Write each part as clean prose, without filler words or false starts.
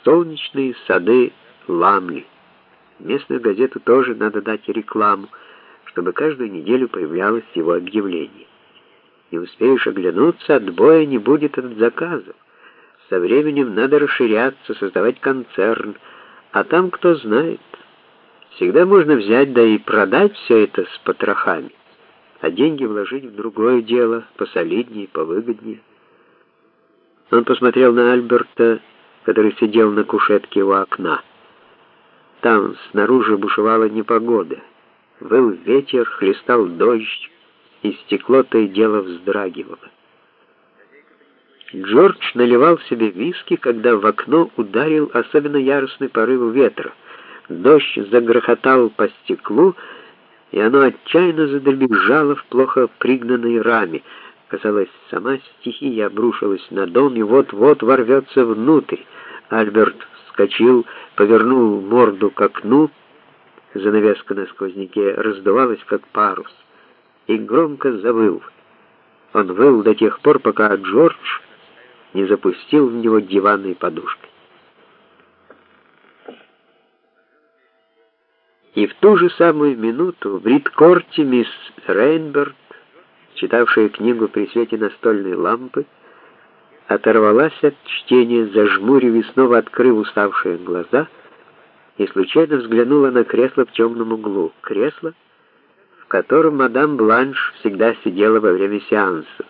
солнечные сады Ламли. Местную газету тоже надо дать рекламу, чтобы каждую неделю появлялось его объявление. Не успеешь оглянуться, отбоя не будет от заказов. Со временем надо расширяться, создавать концерн, а там, кто знает, всегда можно взять, да и продать все это с потрохами, а деньги вложить в другое дело, посолиднее, повыгоднее. Он посмотрел на Альберта, который сидел на кушетке у окна. Там снаружи бушевала непогода. Выл ветер, хлестал дождь, и стекло то и дело вздрагивало. Джордж наливал себе виски, когда в окно ударил особенно яростный порыв ветра. Дождь загрохотал по стеклу, и оно отчаянно задребезжало в плохо пригнанной раме. Казалось, сама стихия обрушилась на дом и вот-вот ворвется внутрь. Альберт вскочил, повернул морду к окну, занавеска на сквозняке раздувалась, как парус, и громко завыл. Он выл до тех пор, пока Джордж не запустил в него диванной подушкой. И в ту же самую минуту в Ридкорте мисс Рейнберт, читавшая книгу при свете настольной лампы, оторвалась от чтения, зажмурив и снова открыв уставшие глаза, и случайно взглянула на кресло в темном углу. Кресло, в котором мадам Бланш всегда сидела во время сеансов.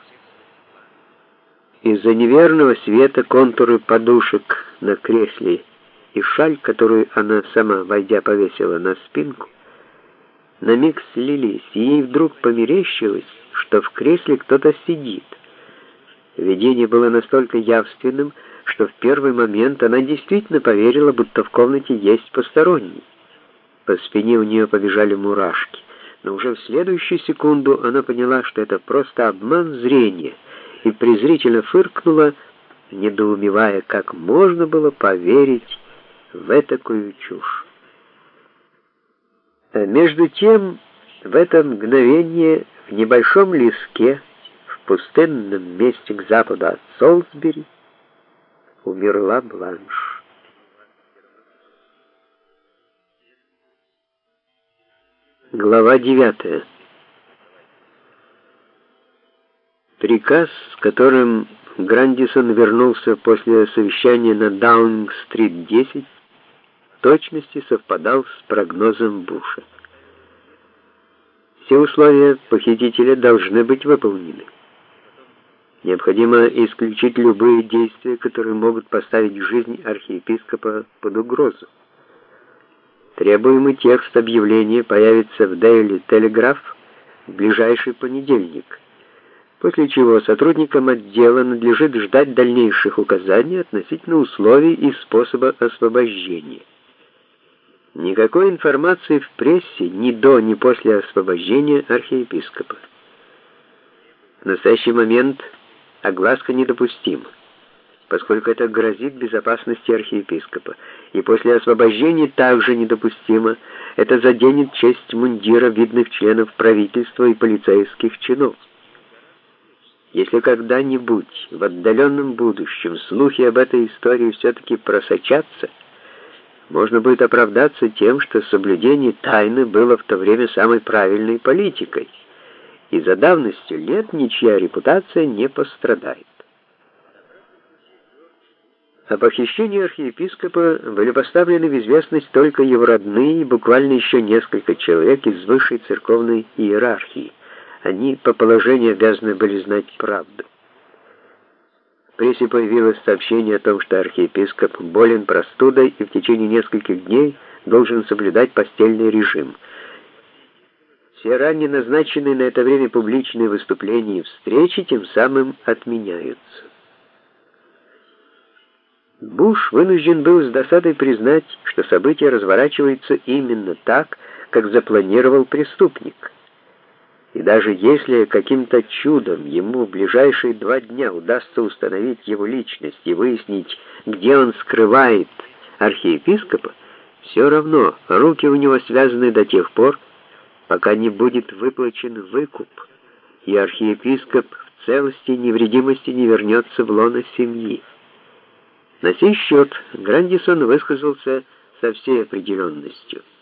Из-за неверного света контуры подушек на кресле и шаль, которую она сама, войдя, повесила на спинку, на миг слились, и ей вдруг померещилось, что в кресле кто-то сидит. Видение было настолько явственным, что в первый момент она действительно поверила, будто в комнате есть посторонний. По спине у нее побежали мурашки, но уже в следующую секунду она поняла, что это просто обман зрения, и презрительно фыркнула, недоумевая, как можно было поверить в этакую чушь. А между тем, в это мгновение в небольшом леске, в пустынном месте к западу от Солсбери, умерла Бланш. Глава 9. Приказ, с которым Грандисон вернулся после совещания на Даунинг-стрит 10, в точности совпадал с прогнозом Буша. Все условия похитителя должны быть выполнены. Необходимо исключить любые действия, которые могут поставить жизнь архиепископа под угрозу. Требуемый текст объявления появится в Daily Telegraph в ближайший понедельник, после чего сотрудникам отдела надлежит ждать дальнейших указаний относительно условий и способа освобождения. Никакой информации в прессе ни до, ни после освобождения архиепископа. В настоящий момент огласка недопустима, поскольку это грозит безопасности архиепископа, и после освобождения также недопустимо, это заденет честь мундира видных членов правительства и полицейских чинов. Если когда-нибудь в отдаленном будущем слухи об этой истории все-таки просочатся, можно будет оправдаться тем, что соблюдение тайны было в то время самой правильной политикой, и за давностью лет ничья репутация не пострадает. О похищении архиепископа были поставлены в известность только его родные и буквально еще несколько человек из высшей церковной иерархии. Они по положению обязаны были знать правду. В прессе появилось сообщение о том, что архиепископ болен простудой и в течение нескольких дней должен соблюдать постельный режим. Все ранее назначенные на это время публичные выступления и встречи тем самым отменяются. Буш вынужден был с досадой признать, что события разворачиваются именно так, как запланировал преступник. И даже если каким-то чудом ему в ближайшие 2 дня удастся установить его личность и выяснить, где он скрывает архиепископа, все равно руки у него связаны до тех пор, пока не будет выплачен выкуп, и архиепископ в целости и невредимости не вернется в лоно семьи. На сей счет Грандисон высказался со всей определенностью.